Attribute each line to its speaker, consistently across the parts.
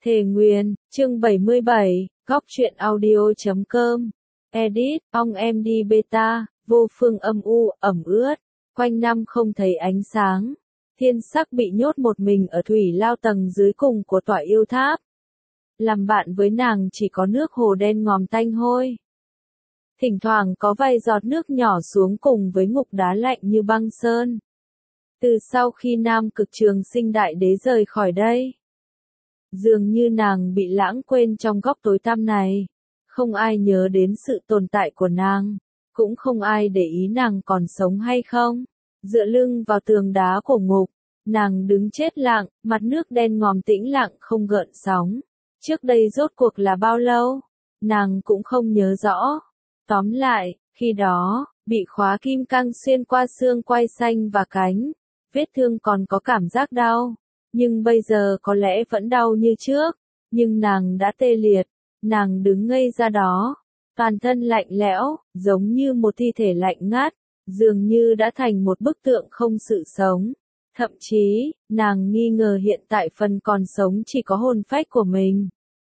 Speaker 1: Thề Nguyền, chương 77, góc truyện audio.com. Edit, ong em đi beta, vô phương âm u, ẩm ướt, quanh năm không thấy ánh sáng. Thiên Sắc bị nhốt một mình ở thủy lao tầng dưới cùng của tọa yêu tháp. Làm bạn với nàng chỉ có nước hồ đen ngòm tanh hôi. Thỉnh thoảng có vài giọt nước nhỏ xuống cùng với ngục đá lạnh như băng sơn. Từ sau khi Nam Cực Trường Sinh Đại Đế rời khỏi đây, dường như nàng bị lãng quên trong góc tối tăm này. Không ai nhớ đến sự tồn tại của nàng, cũng không ai để ý nàng còn sống hay không. Dựa lưng vào tường đá của ngục, nàng đứng chết lặng, mặt nước đen ngòm tĩnh lặng không gợn sóng. Trước đây rốt cuộc là bao lâu? Nàng cũng không nhớ rõ. Tóm lại, khi đó, bị khóa kim cang xuyên qua xương quai xanh và cánh, vết thương còn có cảm giác đau. Nhưng bây giờ có lẽ vẫn đau như trước, nhưng nàng đã tê liệt, nàng đứng ngây ra đó, toàn thân lạnh lẽo, giống như một thi thể lạnh ngắt, dường như đã thành một bức tượng không sự sống. Thậm chí, nàng nghi ngờ hiện tại phần còn sống chỉ có hồn phách của mình.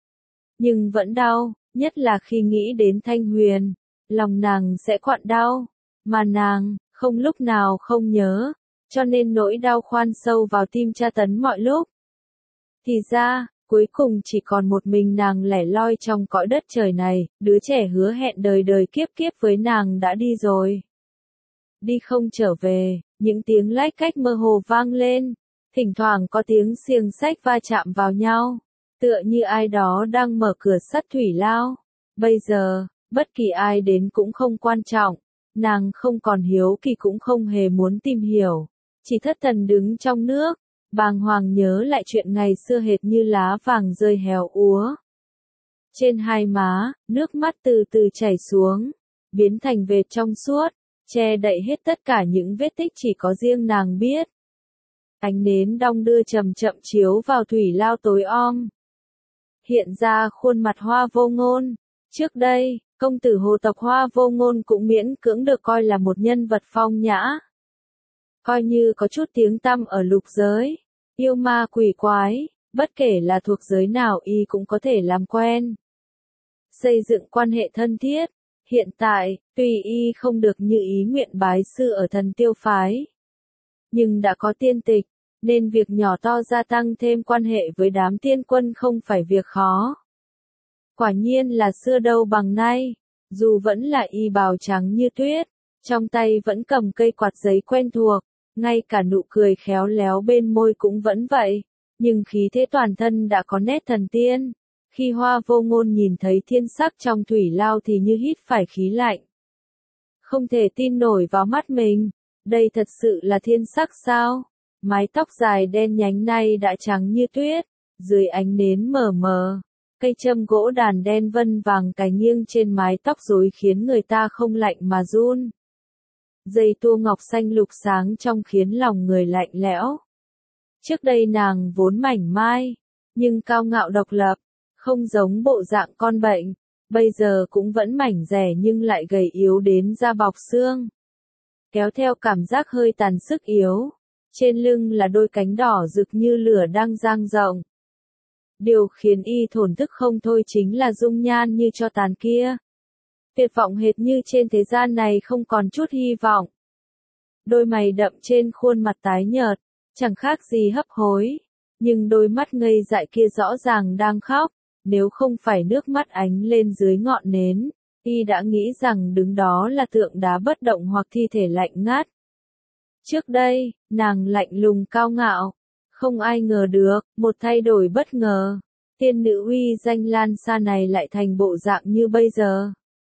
Speaker 1: Nhưng vẫn đau, nhất là khi nghĩ đến Thanh Huyền, lòng nàng sẽ quặn đau, mà nàng, không lúc nào không nhớ. Cho nên nỗi đau khoan sâu vào tim tra tấn mọi lúc. Thì ra, cuối cùng chỉ còn một mình nàng lẻ loi trong cõi đất trời này, đứa trẻ hứa hẹn đời đời kiếp kiếp với nàng đã đi rồi. Đi không trở về, những tiếng lách cách mơ hồ vang lên, thỉnh thoảng có tiếng xiềng xách va chạm vào nhau, tựa như ai đó đang mở cửa sắt thủy lao. Bây giờ, bất kỳ ai đến cũng không quan trọng, nàng không còn hiếu kỳ cũng không hề muốn tìm hiểu. Chỉ thất thần đứng trong nước, bàng hoàng nhớ lại chuyện ngày xưa hệt như lá vàng rơi héo úa. Trên hai má, nước mắt từ từ chảy xuống, biến thành vệt trong suốt, che đậy hết tất cả những vết tích chỉ có riêng nàng biết. Ánh nến đong đưa chậm chậm chiếu vào thủy lao tối om. Hiện ra khuôn mặt Hoa Vô Ngôn. Trước đây, công tử hồ tộc Hoa Vô Ngôn cũng miễn cưỡng được coi là một nhân vật phong nhã. Coi như có chút tiếng tăm ở lục giới, yêu ma quỷ quái, bất kể là thuộc giới nào y cũng có thể làm quen. Xây dựng quan hệ thân thiết, hiện tại, tuy y không được như ý nguyện bái sư ở Thần Tiêu Phái, nhưng đã có tiên tịch, nên việc nhỏ to gia tăng thêm quan hệ với đám tiên quân không phải việc khó. Quả nhiên là xưa đâu bằng nay, dù vẫn là y bào trắng như tuyết, trong tay vẫn cầm cây quạt giấy quen thuộc. Ngay cả nụ cười khéo léo bên môi cũng vẫn vậy, nhưng khí thế toàn thân đã có nét thần tiên. Khi Hoa Vô Ngôn nhìn thấy Thiên Sắc trong thủy lao thì như hít phải khí lạnh. Không thể tin nổi vào mắt mình, đây thật sự là Thiên Sắc sao? Mái tóc dài đen nhánh nay đã trắng như tuyết, dưới ánh nến mờ mờ, cây châm gỗ đàn đen vân vàng cài nghiêng trên mái tóc rối khiến người ta không lạnh mà run. Dây tua ngọc xanh lục sáng trong khiến lòng người lạnh lẽo. Trước đây nàng vốn mảnh mai, nhưng cao ngạo độc lập, không giống bộ dạng con bệnh, bây giờ cũng vẫn mảnh dẻ nhưng lại gầy yếu đến da bọc xương. Kéo theo cảm giác hơi tàn sức yếu, trên lưng là đôi cánh đỏ rực như lửa đang dang rộng. Điều khiến y thổn thức không thôi chính là dung nhan như tro tàn kia. Tuyệt vọng hệt như trên thế gian này không còn chút hy vọng. Đôi mày đậm trên khuôn mặt tái nhợt, chẳng khác gì hấp hối, nhưng đôi mắt ngây dại kia rõ ràng đang khóc, nếu không phải nước mắt ánh lên dưới ngọn nến, y đã nghĩ rằng đứng đó là tượng đá bất động hoặc thi thể lạnh ngắt. Trước đây, nàng lạnh lùng cao ngạo, không ai ngờ được, một thay đổi bất ngờ, tiên nữ uy danh lan xa này lại thành bộ dạng như bây giờ.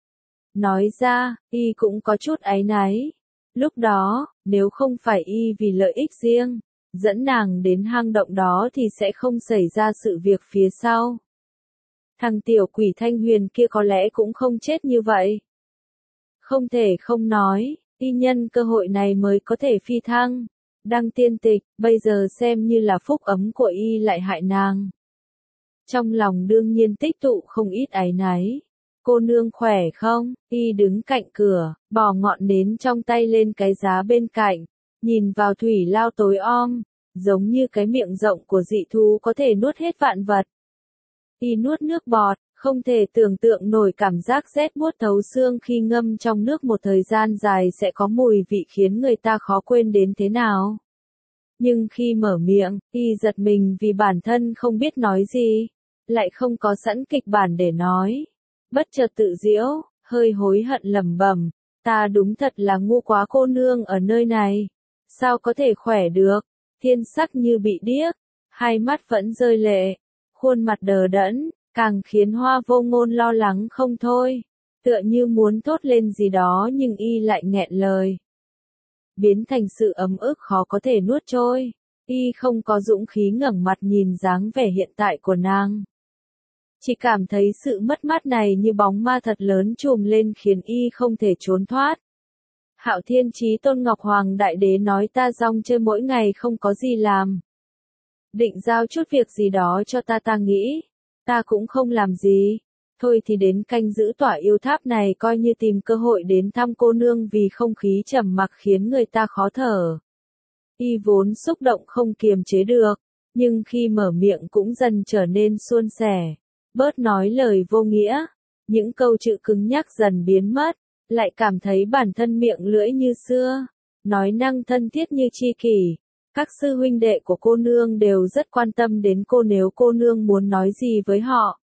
Speaker 1: Nói ra, y cũng có chút áy náy. Lúc đó, nếu không phải y vì lợi ích riêng, dẫn nàng đến hang động đó thì sẽ không xảy ra sự việc phía sau. Thằng tiểu quỷ Thanh Huyền kia có lẽ cũng không chết như vậy. Không thể không nói, y nhân cơ hội này mới có thể phi thăng, đăng tiên tịch, bây giờ xem như là phúc ấm của y lại hại nàng. Trong lòng đương nhiên tích tụ không ít áy náy. Cô nương khỏe không? Y đứng cạnh cửa, bỏ ngọn nến trong tay lên cái giá bên cạnh, nhìn vào thủy lao tối om, giống như cái miệng rộng của dị thú có thể nuốt hết vạn vật. Y nuốt nước bọt, không thể tưởng tượng nổi cảm giác rét buốt thấu xương khi ngâm trong nước một thời gian dài sẽ có mùi vị khiến người ta khó quên đến thế nào. Nhưng khi mở miệng, Y giật mình vì bản thân không biết nói gì, lại không có sẵn kịch bản để nói. Bất chợt tự giễu, hơi hối hận lẩm bẩm, ta đúng thật là ngu quá, cô nương ở nơi này. Sao có thể khỏe được? Thiên sắc như bị điếc, hai mắt vẫn rơi lệ, khuôn mặt đờ đẫn, càng khiến Hoa Vô Ngôn lo lắng không thôi. Tựa như muốn thốt lên gì đó nhưng Y lại nghẹn lời. Biến thành sự ấm ức khó có thể nuốt trôi. Y không có dũng khí ngẩng mặt nhìn dáng vẻ hiện tại của nàng. Chỉ cảm thấy sự mất mát này như bóng ma thật lớn trùm lên khiến Y không thể trốn thoát. Hạo Thiên Chí Tôn Ngọc Hoàng Đại Đế nói ta rong chơi mỗi ngày không có gì làm. Định giao chút việc gì đó cho ta nghĩ. Ta cũng không làm gì. Thôi thì đến canh giữ tỏa yêu tháp này coi như tìm cơ hội đến thăm cô nương vì không khí trầm mặc khiến người ta khó thở. Y vốn xúc động không kiềm chế được, nhưng khi mở miệng cũng dần trở nên suôn sẻ, bớt nói lời vô nghĩa, những câu chữ cứng nhắc dần biến mất, lại cảm thấy bản thân miệng lưỡi như xưa, nói năng thân thiết như tri kỷ. Các sư huynh đệ của cô nương đều rất quan tâm đến cô, nếu cô nương muốn nói gì với họ,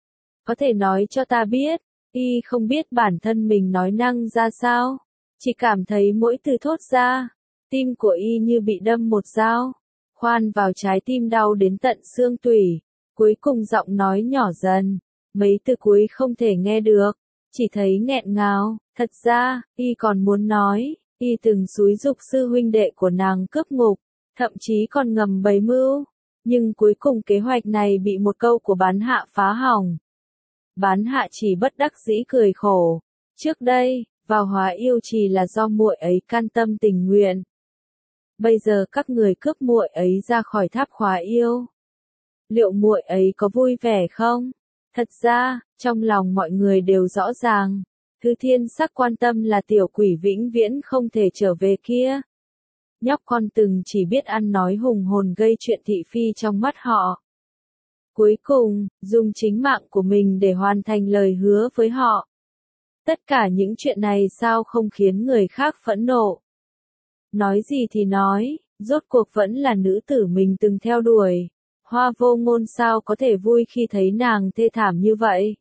Speaker 1: có thể nói cho ta biết. Y không biết bản thân mình nói năng ra sao, chỉ cảm thấy mỗi từ thốt ra, tim của Y như bị đâm một dao, khoan vào trái tim đau đến tận xương tủy. Cuối cùng giọng nói nhỏ dần, mấy từ cuối không thể nghe được, chỉ thấy nghẹn ngào. Thật ra, Y còn muốn nói, Y từng xúi giục sư huynh đệ của nàng cướp ngục, thậm chí còn ngầm bày mưu, nhưng cuối cùng kế hoạch này bị một câu của bán hạ phá hỏng. Bán hạ chỉ bất đắc dĩ cười khổ. Trước đây, vào Hóa Yêu Trì là do muội ấy can tâm tình nguyện. Bây giờ các người cướp muội ấy ra khỏi tháp Hóa Yêu. Liệu muội ấy có vui vẻ không? Thật ra, trong lòng mọi người đều rõ ràng. Thứ Thiên Sắc quan tâm là tiểu quỷ vĩnh viễn không thể trở về kia. Nhóc con từng chỉ biết ăn nói hùng hồn gây chuyện thị phi trong mắt họ. Cuối cùng, dùng chính mạng của mình để hoàn thành lời hứa với họ. Tất cả những chuyện này sao không khiến người khác phẫn nộ? Nói gì thì nói, rốt cuộc vẫn là nữ tử mình từng theo đuổi. Hoa Vô Ngôn sao có thể vui khi thấy nàng thê thảm như vậy?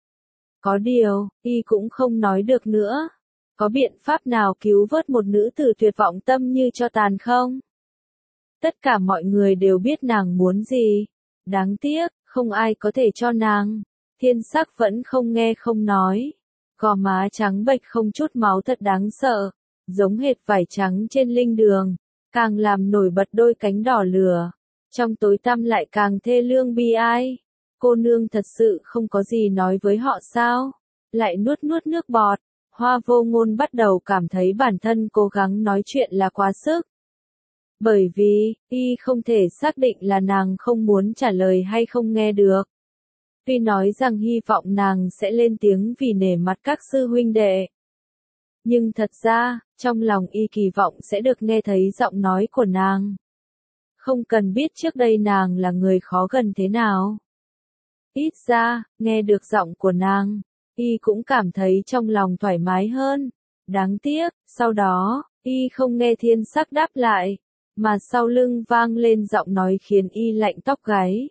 Speaker 1: Có điều, Y cũng không nói được nữa. Có biện pháp nào cứu vớt một nữ tử tuyệt vọng tâm như cho tàn không? Tất cả mọi người đều biết nàng muốn gì. Đáng tiếc, không ai có thể cho nàng. Thiên Sắc vẫn không nghe không nói. Gò má trắng bệch không chút máu thật đáng sợ, giống hệt vải trắng trên linh đường, càng làm nổi bật đôi cánh đỏ lửa. Trong tối tăm lại càng thê lương bi ai. Cô nương thật sự không có gì nói với họ sao? Lại nuốt nuốt nước bọt. Hoa Vô Ngôn bắt đầu cảm thấy bản thân cố gắng nói chuyện là quá sức. Bởi vì, Y không thể xác định là nàng không muốn trả lời hay không nghe được. Tuy nói rằng hy vọng nàng sẽ lên tiếng vì nể mặt các sư huynh đệ. Nhưng thật ra, trong lòng Y kỳ vọng sẽ được nghe thấy giọng nói của nàng. Không cần biết trước đây nàng là người khó gần thế nào. Ít ra, nghe được giọng của nàng, Y cũng cảm thấy trong lòng thoải mái hơn. Đáng tiếc, sau đó, Y không nghe Thiên Sắc đáp lại, mà sau lưng vang lên giọng nói khiến Y lạnh tóc gáy.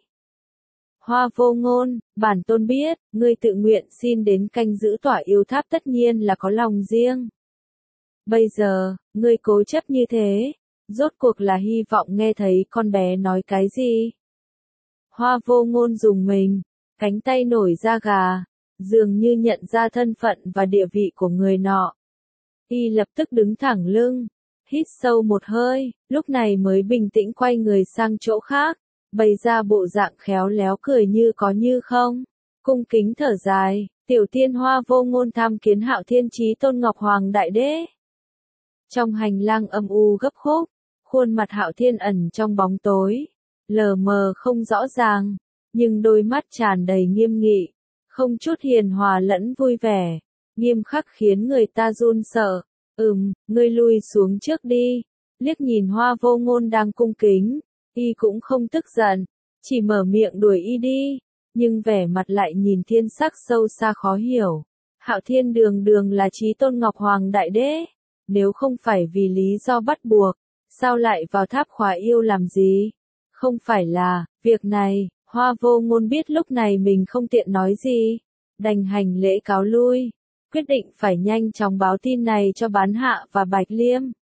Speaker 1: Hoa Vô Ngôn, bản tôn biết, ngươi tự nguyện xin đến canh giữ tỏa yêu tháp tất nhiên là có lòng riêng. Bây giờ, ngươi cố chấp như thế, rốt cuộc là hy vọng nghe thấy con bé nói cái gì? Hoa Vô Ngôn dùng mình, cánh tay nổi da gà, dường như nhận ra thân phận và địa vị của người nọ. Y lập tức đứng thẳng lưng, hít sâu một hơi, lúc này mới bình tĩnh quay người sang chỗ khác, bày ra bộ dạng khéo léo cười như có như không, cung kính thở dài, tiểu tiên Hoa Vô Ngôn tham kiến Hạo Thiên Chí Tôn Ngọc Hoàng Đại Đế. Trong hành lang âm u gấp khúc, khuôn mặt Hạo Thiên ẩn trong bóng tối, lờ mờ không rõ ràng, nhưng đôi mắt tràn đầy nghiêm nghị, không chút hiền hòa lẫn vui vẻ, nghiêm khắc khiến người ta run sợ. Ngươi lui xuống trước đi. Liếc nhìn Hoa Vô Ngôn đang cung kính, Y cũng không tức giận, chỉ mở miệng đuổi Y đi. nhưng vẻ mặt lại nhìn Thiên Sắc sâu xa khó hiểu. Hạo Thiên đường đường là Chí Tôn Ngọc Hoàng Đại Đế, nếu không phải vì lý do bắt buộc, sao lại vào tháp khóa yêu làm gì? Không phải là, việc này, Hoa Vô Ngôn biết lúc này mình không tiện nói gì, đành hành lễ cáo lui, quyết định phải nhanh chóng báo tin này cho Bán Hạ và Bạch Liêm.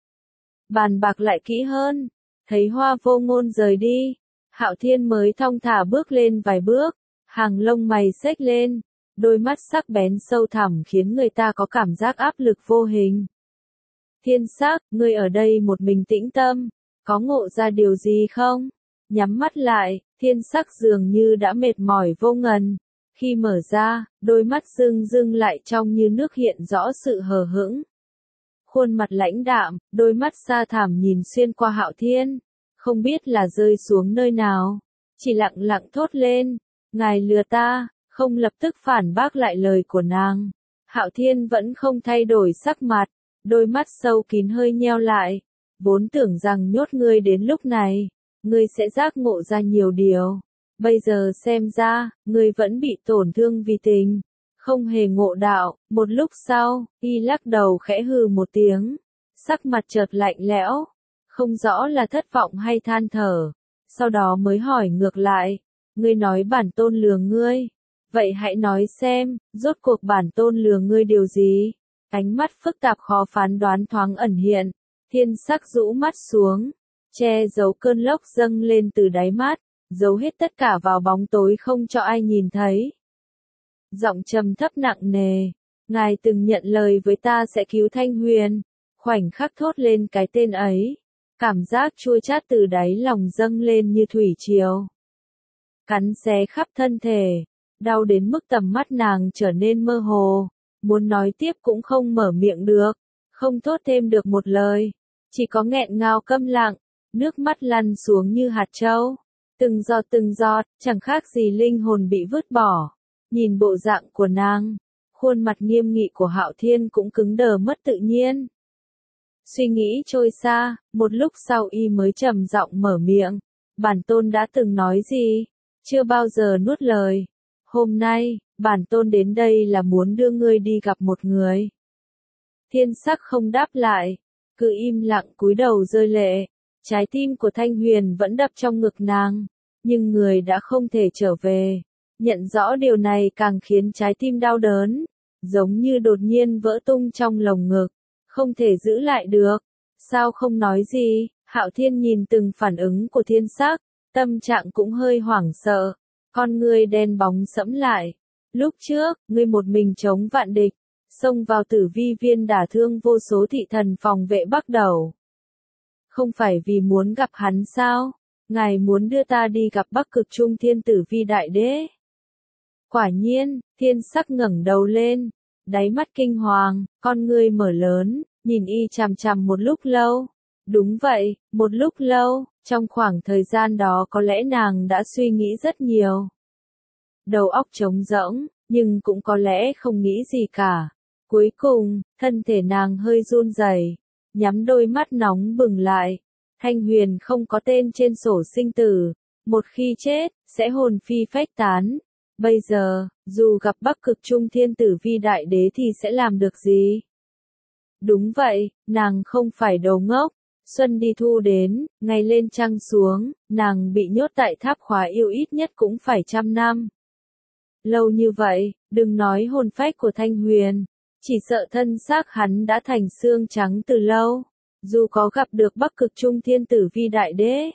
Speaker 1: Bàn bạc lại kỹ hơn, thấy Hoa Vô Ngôn rời đi, Hạo Thiên mới thong thả bước lên vài bước, hàng lông mày xếch lên, đôi mắt sắc bén sâu thẳm khiến người ta có cảm giác áp lực vô hình. Thiên Sắc, ngươi ở đây một mình tĩnh tâm, có ngộ ra điều gì không? Nhắm mắt lại, Thiên Sắc dường như đã mệt mỏi vô ngần. Khi mở ra, đôi mắt rưng rưng lại trong như nước hiện rõ sự hờ hững. Khuôn mặt lãnh đạm, đôi mắt xa thẳm nhìn xuyên qua Hạo Thiên, không biết là rơi xuống nơi nào, chỉ lặng lặng thốt lên, ngài lừa ta, không lập tức phản bác lại lời của nàng. Hạo Thiên vẫn không thay đổi sắc mặt, đôi mắt sâu kín hơi nheo lại, vốn tưởng rằng nhốt ngươi đến lúc này, ngươi sẽ giác ngộ ra nhiều điều. Bây giờ xem ra, ngươi vẫn bị tổn thương vì tình, không hề ngộ đạo. Một lúc sau, y lắc đầu khẽ hừ một tiếng, sắc mặt chợt lạnh lẽo, không rõ là thất vọng hay than thở, sau đó mới hỏi ngược lại, ngươi nói bản tôn lừa ngươi, vậy hãy nói xem, rốt cuộc bản tôn lừa ngươi điều gì? Ánh mắt phức tạp khó phán đoán thoáng ẩn hiện, Thiên Sắc rũ mắt xuống, che giấu cơn lốc dâng lên từ đáy mắt, giấu hết tất cả vào bóng tối không cho ai nhìn thấy. Giọng trầm thấp nặng nề, ngài từng nhận lời với ta sẽ cứu Thanh Huyền, khoảnh khắc thốt lên cái tên ấy, cảm giác chua chát từ đáy lòng dâng lên như thủy triều. Cắn xé khắp thân thể, đau đến mức tầm mắt nàng trở nên mơ hồ, muốn nói tiếp cũng không mở miệng được, không thốt thêm được một lời, chỉ có nghẹn ngào câm lặng, nước mắt lăn xuống như hạt châu. Từng giọt, chẳng khác gì linh hồn bị vứt bỏ. Nhìn bộ dạng của nàng, khuôn mặt nghiêm nghị của Hạo Thiên cũng cứng đờ mất tự nhiên. Suy nghĩ trôi xa, một lúc sau y mới trầm giọng mở miệng, bản tôn đã từng nói gì, chưa bao giờ nuốt lời. Hôm nay, bản tôn đến đây là muốn đưa ngươi đi gặp một người. Thiên Sắc không đáp lại, cứ im lặng cúi đầu rơi lệ. Trái tim của Thanh Huyền vẫn đập trong ngực nàng, nhưng người đã không thể trở về. Nhận rõ điều này càng khiến trái tim đau đớn, giống như đột nhiên vỡ tung trong lồng ngực, không thể giữ lại được. Sao không nói gì? Hạo Thiên nhìn từng phản ứng của Thiên Sắc, tâm trạng cũng hơi hoảng sợ, con ngươi đen bóng sẫm lại. Lúc trước, ngươi một mình chống vạn địch, xông vào Tử Vi Viên đả thương vô số thị thần phòng vệ Bắc Đầu. Không phải vì muốn gặp hắn sao? Ngài muốn đưa ta đi gặp Bắc Cực Trung Thiên Tử Vi Đại Đế. Quả nhiên, Thiên Sắc ngẩng đầu lên, đáy mắt kinh hoàng, con ngươi mở lớn, nhìn y chằm chằm một lúc lâu. Đúng vậy, một lúc lâu, trong khoảng thời gian đó có lẽ nàng đã suy nghĩ rất nhiều. Đầu óc trống rỗng, nhưng cũng có lẽ không nghĩ gì cả. Cuối cùng, thân thể nàng hơi run rẩy, nhắm đôi mắt nóng bừng lại. Thanh Huyền không có tên trên sổ sinh tử, một khi chết, sẽ hồn phi phách tán. Bây giờ, dù gặp Bắc Cực Trung Thiên Tử Vi Đại Đế thì sẽ làm được gì? Đúng vậy, nàng không phải đồ ngốc. Xuân đi thu đến, ngày lên trăng xuống, nàng bị nhốt tại tháp khóa yêu ít nhất cũng phải 100 năm. Lâu như vậy, đừng nói hồn phách của Thanh Huyền, chỉ sợ thân xác hắn đã thành xương trắng từ lâu. Dù có gặp được Bắc Cực Trung Thiên Tử Vi Đại Đế,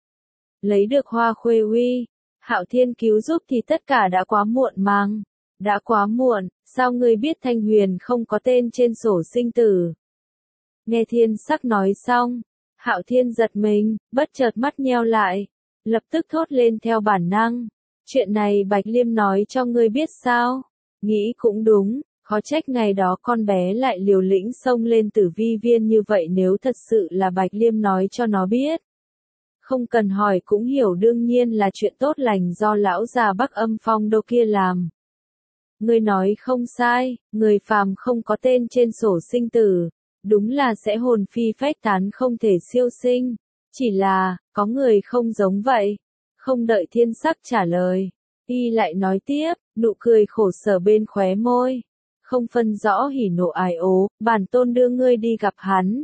Speaker 1: lấy được Hoa Khuê Uy, Hạo Thiên cứu giúp thì tất cả đã quá muộn màng. Đã quá muộn, sao ngươi biết Thanh Huyền không có tên trên sổ sinh tử? Nghe Thiên Sắc nói xong, Hạo Thiên giật mình, bất chợt mắt nheo lại, lập tức thốt lên theo bản năng. Chuyện này Bạch Liêm nói cho ngươi biết sao? Nghĩ cũng đúng, khó trách ngày đó con bé lại liều lĩnh xông lên Tử Vi Viên như vậy nếu thật sự là Bạch Liêm nói cho nó biết. Không cần hỏi cũng hiểu đương nhiên là chuyện tốt lành do lão già Bắc Âm Phong đâu kia làm. Ngươi nói không sai, người phàm không có tên trên sổ sinh tử, đúng là sẽ hồn phi phách tán không thể siêu sinh. Chỉ là, có người không giống vậy. Không đợi Thiên Sắc trả lời, Y lại nói tiếp, nụ cười khổ sở bên khóe môi. Không phân rõ hỉ nộ ái ố, bản tôn đưa ngươi đi gặp hắn.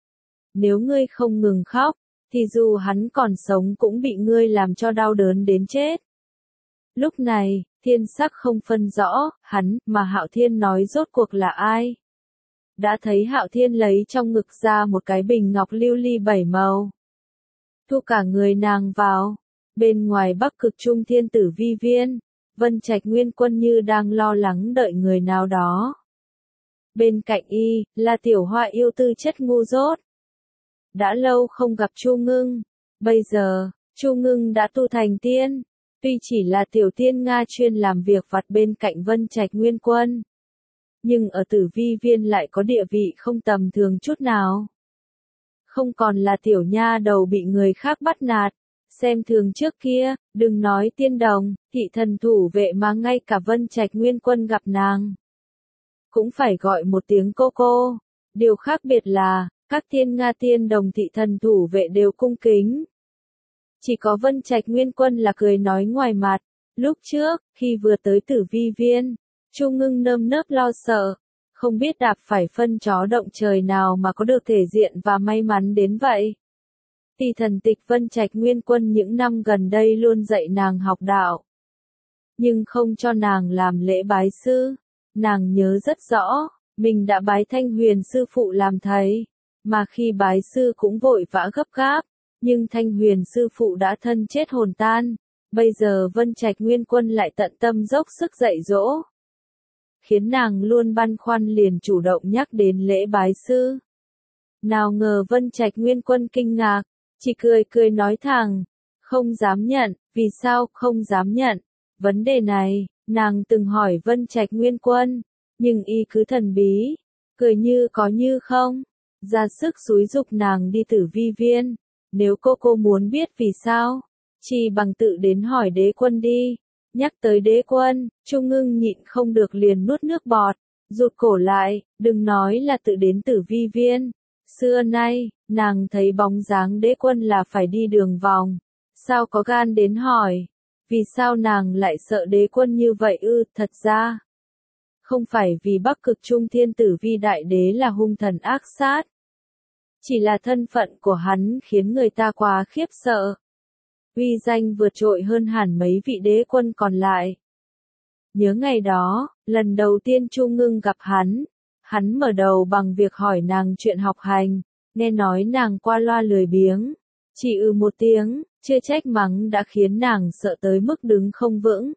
Speaker 1: Nếu ngươi không ngừng khóc, thì dù hắn còn sống cũng bị ngươi làm cho đau đớn đến chết. Lúc này, Thiên Sắc không phân rõ, hắn, mà Hạo Thiên nói rốt cuộc là ai. Đã thấy Hạo Thiên lấy trong ngực ra một cái bình ngọc lưu ly 7 màu. Thu cả người nàng vào. Bên ngoài Bắc Cực Trung Thiên Tử Vi Viên, Vân Trạch Nguyên Quân như đang lo lắng đợi người nào đó. Bên cạnh y, là tiểu hoa yêu tư chất ngu dốt. Đã lâu không gặp Chu Ngưng. Bây giờ, Chu Ngưng đã tu thành tiên. Tuy chỉ là tiểu tiên Nga chuyên làm việc vặt bên cạnh Vân Trạch Nguyên Quân. Nhưng ở Tử Vi Viên lại có địa vị không tầm thường chút nào. Không còn là tiểu nha đầu bị người khác bắt nạt. Xem thường trước kia, đừng nói tiên đồng, thị thần thủ vệ mà ngay cả Vân Trạch Nguyên Quân gặp nàng. Cũng phải gọi một tiếng cô cô. Điều khác biệt là, các tiên Nga tiên đồng thị thần thủ vệ đều cung kính. Chỉ có Vân Trạch Nguyên Quân là cười nói ngoài mặt. Lúc trước, khi vừa tới Tử Vi Viên, Chu Ngưng nơm nớp lo sợ. Không biết đạp phải phân chó động trời nào mà có được thể diện và may mắn đến vậy. Thì thần tịch Vân Trạch Nguyên Quân những năm gần đây luôn dạy nàng học đạo. Nhưng không cho nàng làm lễ bái sư. Nàng nhớ rất rõ, mình đã bái Thanh Huyền sư phụ làm thầy. Mà khi bái sư cũng vội vã gấp gáp. Nhưng Thanh Huyền sư phụ đã thân chết hồn tan. Bây giờ Vân Trạch Nguyên Quân lại tận tâm dốc sức dạy dỗ. Khiến nàng luôn băn khoăn liền chủ động nhắc đến lễ bái sư. Nào ngờ Vân Trạch Nguyên Quân kinh ngạc. Chỉ cười cười nói thẳng, không dám nhận, vì sao không dám nhận? Vấn đề này, nàng từng hỏi Vân Trạch Nguyên Quân, nhưng y cứ thần bí, cười như có như không, ra sức xúi giục nàng đi Tử Vi Viên. Nếu cô muốn biết vì sao, chỉ bằng tự đến hỏi đế quân đi. Nhắc tới đế quân, Chu Ngưng nhịn không được liền nuốt nước bọt, rụt cổ lại, đừng nói là tự đến Tử Vi Viên. Xưa nay, nàng thấy bóng dáng đế quân là phải đi đường vòng. Sao có gan đến hỏi? Vì sao nàng lại sợ đế quân như vậy ư? Thật ra, không phải vì Bắc Cực Trung Thiên Tử Vi Đại Đế là hung thần ác sát. Chỉ là thân phận của hắn khiến người ta quá khiếp sợ. Uy danh vượt trội hơn hẳn mấy vị đế quân còn lại. Nhớ ngày đó, lần đầu tiên Chu Ngưng gặp hắn. Hắn mở đầu bằng việc hỏi nàng chuyện học hành, nghe nói nàng qua loa lười biếng. Chỉ một tiếng, chưa trách mắng đã khiến nàng sợ tới mức đứng không vững.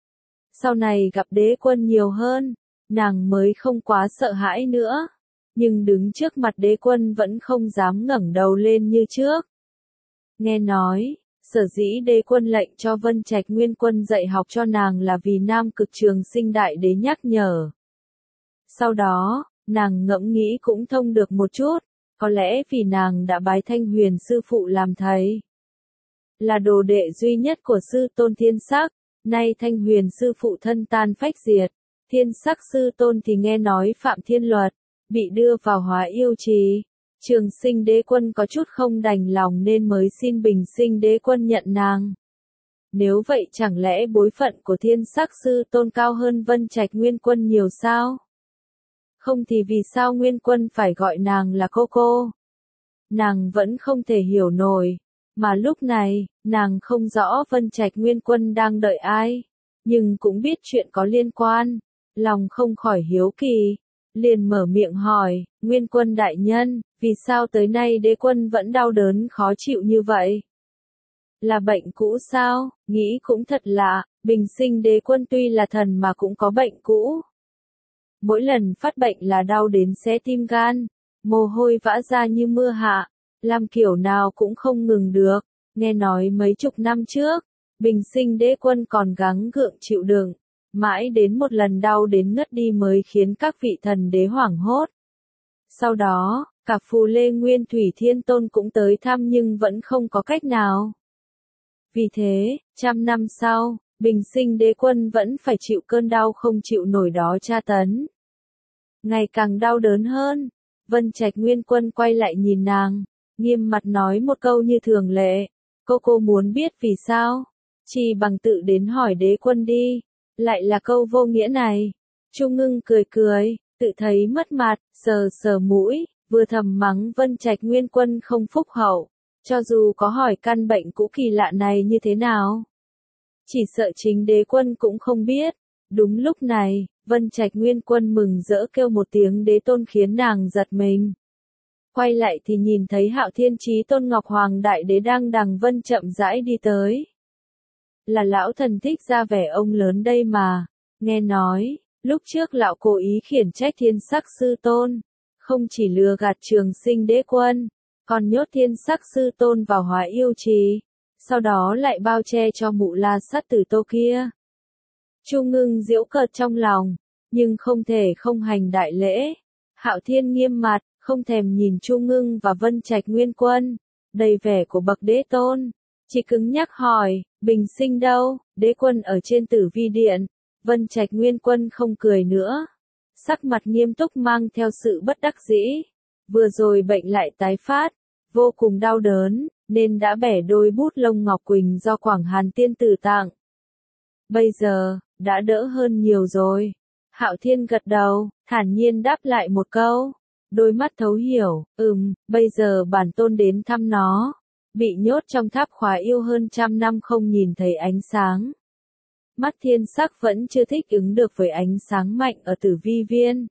Speaker 1: Sau này gặp đế quân nhiều hơn, nàng mới không quá sợ hãi nữa. Nhưng đứng trước mặt đế quân vẫn không dám ngẩng đầu lên như trước. Nghe nói, sở dĩ đế quân lệnh cho Vân Trạch Nguyên Quân dạy học cho nàng là vì Nam Cực Trường Sinh Đại Đế nhắc nhở. Sau đó, nàng ngẫm nghĩ cũng thông được một chút, có lẽ vì nàng đã bái Thanh Huyền sư phụ làm thầy. Là đồ đệ duy nhất của sư tôn Thiên Sắc, nay Thanh Huyền sư phụ thân tan phách diệt, Thiên Sắc sư tôn thì nghe nói phạm thiên luật, bị đưa vào Hóa Yêu Trì. Trường Sinh đế quân có chút không đành lòng nên mới xin Bình Sinh đế quân nhận nàng. Nếu vậy chẳng lẽ bối phận của Thiên Sắc sư tôn cao hơn Vân Trạch Nguyên Quân nhiều sao? Không thì vì sao Nguyên Quân phải gọi nàng là cô? Nàng vẫn không thể hiểu nổi. Mà lúc này, nàng không rõ Vân Trạch Nguyên Quân đang đợi ai. Nhưng cũng biết chuyện có liên quan. Lòng không khỏi hiếu kỳ. Liền mở miệng hỏi, Nguyên Quân đại nhân, vì sao tới nay đế quân vẫn đau đớn khó chịu như vậy? Là bệnh cũ sao? Nghĩ cũng thật lạ, Bình Sinh đế quân tuy là thần mà cũng có bệnh cũ. Mỗi lần phát bệnh là đau đến xé tim gan, mồ hôi vã ra như mưa hạ, làm kiểu nào cũng không ngừng được. Nghe nói mấy chục năm trước, Bình Sinh đế quân còn gắng gượng chịu đựng, mãi đến một lần đau đến ngất đi mới khiến các vị thần đế hoảng hốt. Sau đó, cả Phù Lê Nguyên Thủy Thiên Tôn cũng tới thăm nhưng vẫn không có cách nào. Vì thế, 100 năm sau, Bình Sinh đế quân vẫn phải chịu cơn đau không chịu nổi đó tra tấn. Ngày càng đau đớn hơn, Vân Trạch Nguyên Quân quay lại nhìn nàng, nghiêm mặt nói một câu như thường lệ, cô muốn biết vì sao? Chỉ bằng tự đến hỏi đế quân đi. Lại là câu vô nghĩa này. Chu Ngưng cười cười, tự thấy mất mặt, sờ sờ mũi, vừa thầm mắng Vân Trạch Nguyên Quân không phúc hậu. Cho dù có hỏi căn bệnh cũ kỳ lạ này như thế nào, chỉ sợ chính đế quân cũng không biết. Đúng lúc này, Vân Trạch Nguyên Quân mừng rỡ kêu một tiếng đế tôn khiến nàng giật mình. Quay lại thì nhìn thấy Hạo Thiên Chí Tôn Ngọc Hoàng Đại Đế đang đằng vân chậm rãi đi tới. Là lão thần thích ra vẻ ông lớn đây mà. Nghe nói, lúc trước lão cố ý khiển trách Thiên Sắc Sư Tôn, không chỉ lừa gạt Trường Sinh Đế Quân, còn nhốt Thiên Sắc Sư Tôn vào Hóa Yêu Trì, sau đó lại bao che cho Mụ La Sát Tử Tô kia. Chu Ngưng giễu cợt trong lòng, nhưng không thể không hành đại lễ. Hạo Thiên nghiêm mặt, không thèm nhìn Chu Ngưng và Vân Trạch Nguyên Quân, đầy vẻ của bậc đế tôn, chỉ cứng nhắc hỏi, Bình Sinh đâu? Đế quân ở trên Tử Vi Điện. Vân Trạch Nguyên Quân không cười nữa, sắc mặt nghiêm túc mang theo sự bất đắc dĩ. Vừa rồi bệnh lại tái phát, vô cùng đau đớn, nên đã bẻ đôi bút lông ngọc quỳnh do Quảng Hàn tiên tử tặng. Bây giờ, đã đỡ hơn nhiều rồi. Hạo Thiên gật đầu, thản nhiên đáp lại một câu. Đôi mắt thấu hiểu, bây giờ bản tôn đến thăm nó. Bị nhốt trong tháp khóa yêu hơn 100 năm không nhìn thấy ánh sáng. Mắt Thiên Sắc vẫn chưa thích ứng được với ánh sáng mạnh ở Tử Vi Viên.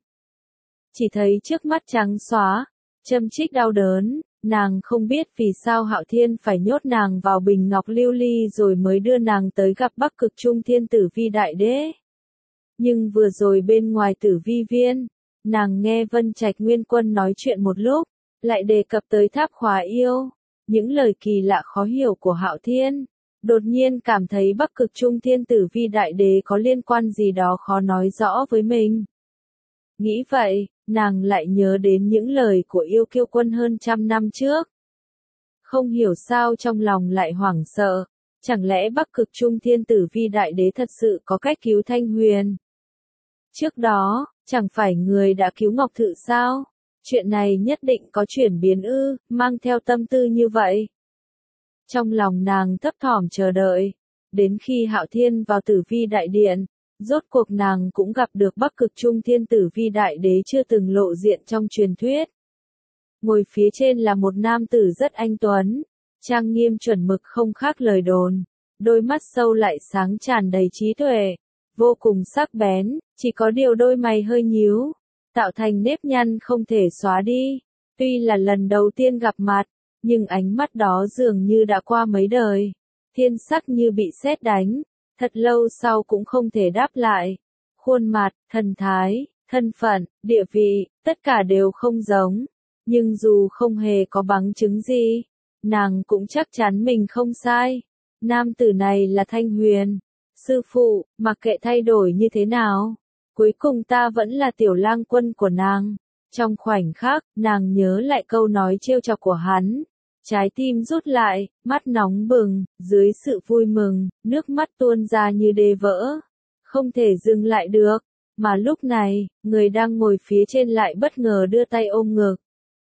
Speaker 1: Chỉ thấy trước mắt trắng xóa, châm chích đau đớn, nàng không biết vì sao Hạo Thiên phải nhốt nàng vào bình ngọc lưu ly rồi mới đưa nàng tới gặp Bắc Cực Trung Thiên Tử Vi Đại Đế. Nhưng vừa rồi bên ngoài Tử Vi Viên, nàng nghe Vân Trạch Nguyên Quân nói chuyện một lúc, lại đề cập tới tháp khóa yêu, những lời kỳ lạ khó hiểu của Hạo Thiên. Đột nhiên cảm thấy Bắc Cực Trung Thiên Tử Vi Đại Đế có liên quan gì đó khó nói rõ với mình. Nghĩ vậy, nàng lại nhớ đến những lời của Yêu Kiêu Quân hơn 100 năm trước. Không hiểu sao trong lòng lại hoảng sợ, chẳng lẽ Bắc Cực Trung Thiên Tử Vi Đại Đế thật sự có cách cứu Thanh Huyền? Trước đó, chẳng phải người đã cứu Ngọc Thự sao? Chuyện này nhất định có chuyển biến ư, mang theo tâm tư như vậy. Trong lòng nàng thấp thỏm chờ đợi, đến khi Hạo Thiên vào Tử Vi Đại Điện, rốt cuộc nàng cũng gặp được Bắc Cực Trung Thiên Tử Vi Đại Đế chưa từng lộ diện trong truyền thuyết. Ngồi phía trên là một nam tử rất anh tuấn, trang nghiêm chuẩn mực không khác lời đồn, đôi mắt sâu lại sáng tràn đầy trí tuệ, vô cùng sắc bén, chỉ có điều đôi mày hơi nhíu, tạo thành nếp nhăn không thể xóa đi. Tuy là lần đầu tiên gặp mặt, nhưng ánh mắt đó dường như đã qua mấy đời. Thiên Sắc như bị sét đánh, thật lâu sau cũng không thể đáp lại. Khuôn mặt, thần thái, thân phận, địa vị, tất cả đều không giống. Nhưng dù không hề có bằng chứng gì, nàng cũng chắc chắn mình không sai. Nam tử này là Thanh Huyền. Sư phụ, mặc kệ thay đổi như thế nào, cuối cùng ta vẫn là tiểu lang quân của nàng. Trong khoảnh khắc, nàng nhớ lại câu nói trêu chọc của hắn. Trái tim rút lại, mắt nóng bừng, dưới sự vui mừng, nước mắt tuôn ra như đê vỡ. Không thể dừng lại được. Mà lúc này, người đang ngồi phía trên lại bất ngờ đưa tay ôm ngực.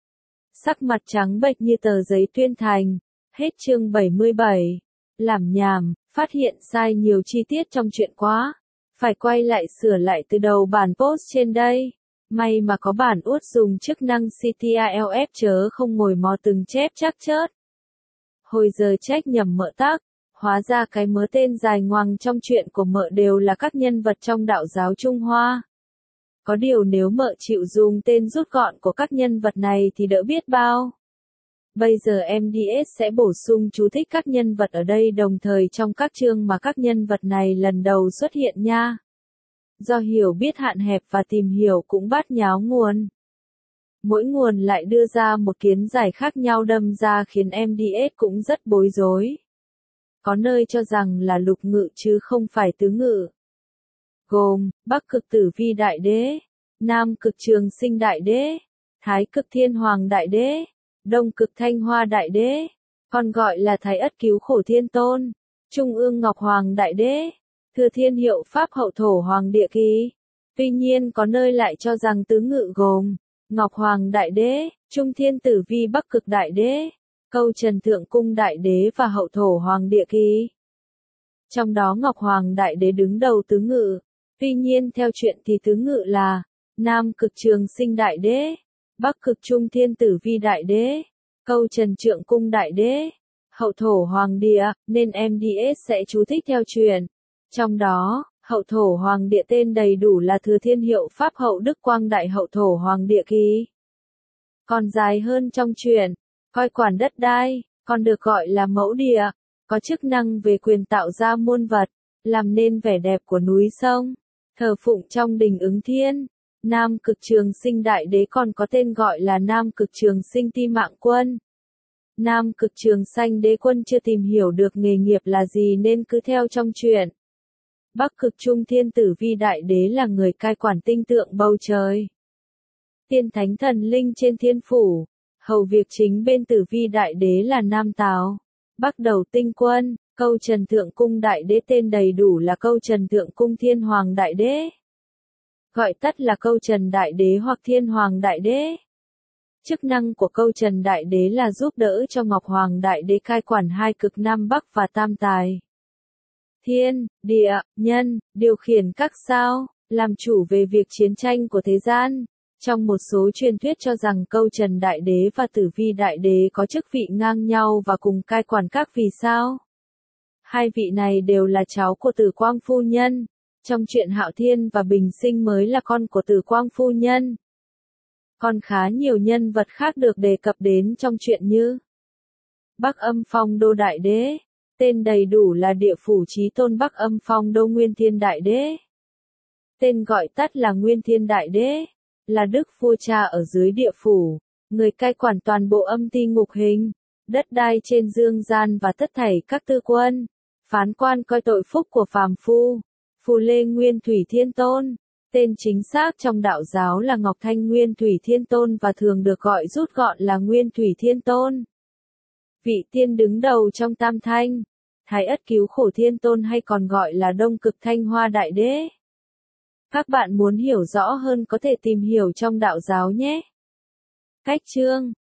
Speaker 1: Sắc mặt trắng bệch như tờ giấy tuyên thành. Hết chương 77. Làm nhảm, phát hiện sai nhiều chi tiết trong chuyện quá. Phải quay lại sửa lại từ đầu bản post trên đây. May mà có bản út dùng chức năng CTRLF chớ không ngồi mò từng chép chắc chớt. Hồi giờ trách nhầm mợ tắc, hóa ra cái mớ tên dài ngoằng trong chuyện của mợ đều là các nhân vật trong đạo giáo Trung Hoa. Có điều nếu mợ chịu dùng tên rút gọn của các nhân vật này thì đỡ biết bao. Bây giờ MDS sẽ bổ sung chú thích các nhân vật ở đây đồng thời trong các chương mà các nhân vật này lần đầu xuất hiện nha. Do hiểu biết hạn hẹp và tìm hiểu cũng bát nháo nguồn. Mỗi nguồn lại đưa ra một kiến giải khác nhau đâm ra khiến MDS cũng rất bối rối. Có nơi cho rằng là lục ngự chứ không phải tứ ngự. Gồm, Bắc Cực Tử Vi Đại Đế, Nam Cực Trường Sinh Đại Đế, Thái Cực Thiên Hoàng Đại Đế, Đông Cực Thanh Hoa Đại Đế, còn gọi là Thái Ất Cứu Khổ Thiên Tôn, Trung ương Ngọc Hoàng Đại Đế, Thừa Thiên Hiệu Pháp Hậu Thổ Hoàng Địa Kỳ. Tuy nhiên có nơi lại cho rằng tứ ngự gồm Ngọc Hoàng Đại Đế, Trung Thiên Tử Vi Bắc Cực Đại Đế, Câu Trần Thượng Cung Đại Đế và Hậu Thổ Hoàng Địa Kỳ. Trong đó Ngọc Hoàng Đại Đế đứng đầu tứ ngự. Tuy nhiên theo chuyện thì tứ ngự là Nam Cực Trường Sinh Đại Đế, Bắc Cực Trung Thiên Tử Vi Đại Đế, Câu Trần Trượng Cung Đại Đế, Hậu Thổ Hoàng Địa, nên MDS sẽ chú thích theo truyền. Trong đó, Hậu Thổ Hoàng Địa tên đầy đủ là Thừa Thiên Hiệu Pháp Hậu Đức Quang Đại Hậu Thổ Hoàng Địa Kỳ. Còn dài hơn trong truyền, coi quản đất đai, còn được gọi là Mẫu Địa, có chức năng về quyền tạo ra muôn vật, làm nên vẻ đẹp của núi sông, thờ phụng trong đình Ứng Thiên. Nam Cực Trường Sinh Đại Đế còn có tên gọi là Nam Cực Trường Sinh Ti Mạng Quân. Nam Cực Trường Sanh Đế Quân chưa tìm hiểu được nghề nghiệp là gì nên cứ theo trong truyện. Bắc Cực Trung Thiên Tử Vi Đại Đế là người cai quản tinh tượng bầu trời. Tiên thánh thần linh trên thiên phủ, hầu việc chính bên Tử Vi Đại Đế là Nam Tào, Bắc Đầu Tinh Quân, Câu Trần Thượng Cung Đại Đế tên đầy đủ là Câu Trần Thượng Cung Thiên Hoàng Đại Đế. Gọi tắt là Câu Trần Đại Đế hoặc Thiên Hoàng Đại Đế. Chức năng của Câu Trần Đại Đế là giúp đỡ cho Ngọc Hoàng Đại Đế cai quản hai cực Nam Bắc và Tam Tài. Thiên, địa, nhân, điều khiển các sao, làm chủ về việc chiến tranh của thế gian. Trong một số truyền thuyết cho rằng Câu Trần Đại Đế và Tử Vi Đại Đế có chức vị ngang nhau và cùng cai quản các vì sao. Hai vị này đều là cháu của Tử Quang Phu Nhân. Trong truyện Hạo Thiên và Bình Sinh mới là con của Tử Quang Phu Nhân. Còn khá nhiều nhân vật khác được đề cập đến trong truyện như Bắc Âm Phong Đô Đại Đế, tên đầy đủ là Địa Phủ Chí Tôn Bắc Âm Phong Đô Nguyên Thiên Đại Đế. Tên gọi tắt là Nguyên Thiên Đại Đế, là Đức Vua Cha ở dưới địa phủ, người cai quản toàn bộ âm ti ngục hình, đất đai trên dương gian và tất thảy các tư quân, phán quan coi tội phúc của phàm phu. Phù Lê Nguyên Thủy Thiên Tôn, tên chính xác trong đạo giáo là Ngọc Thanh Nguyên Thủy Thiên Tôn và thường được gọi rút gọn là Nguyên Thủy Thiên Tôn. Vị tiên đứng đầu trong Tam Thanh, Thái Ất Cứu Khổ Thiên Tôn hay còn gọi là Đông Cực Thanh Hoa Đại Đế. Các bạn muốn hiểu rõ hơn có thể tìm hiểu trong đạo giáo nhé. Cách chương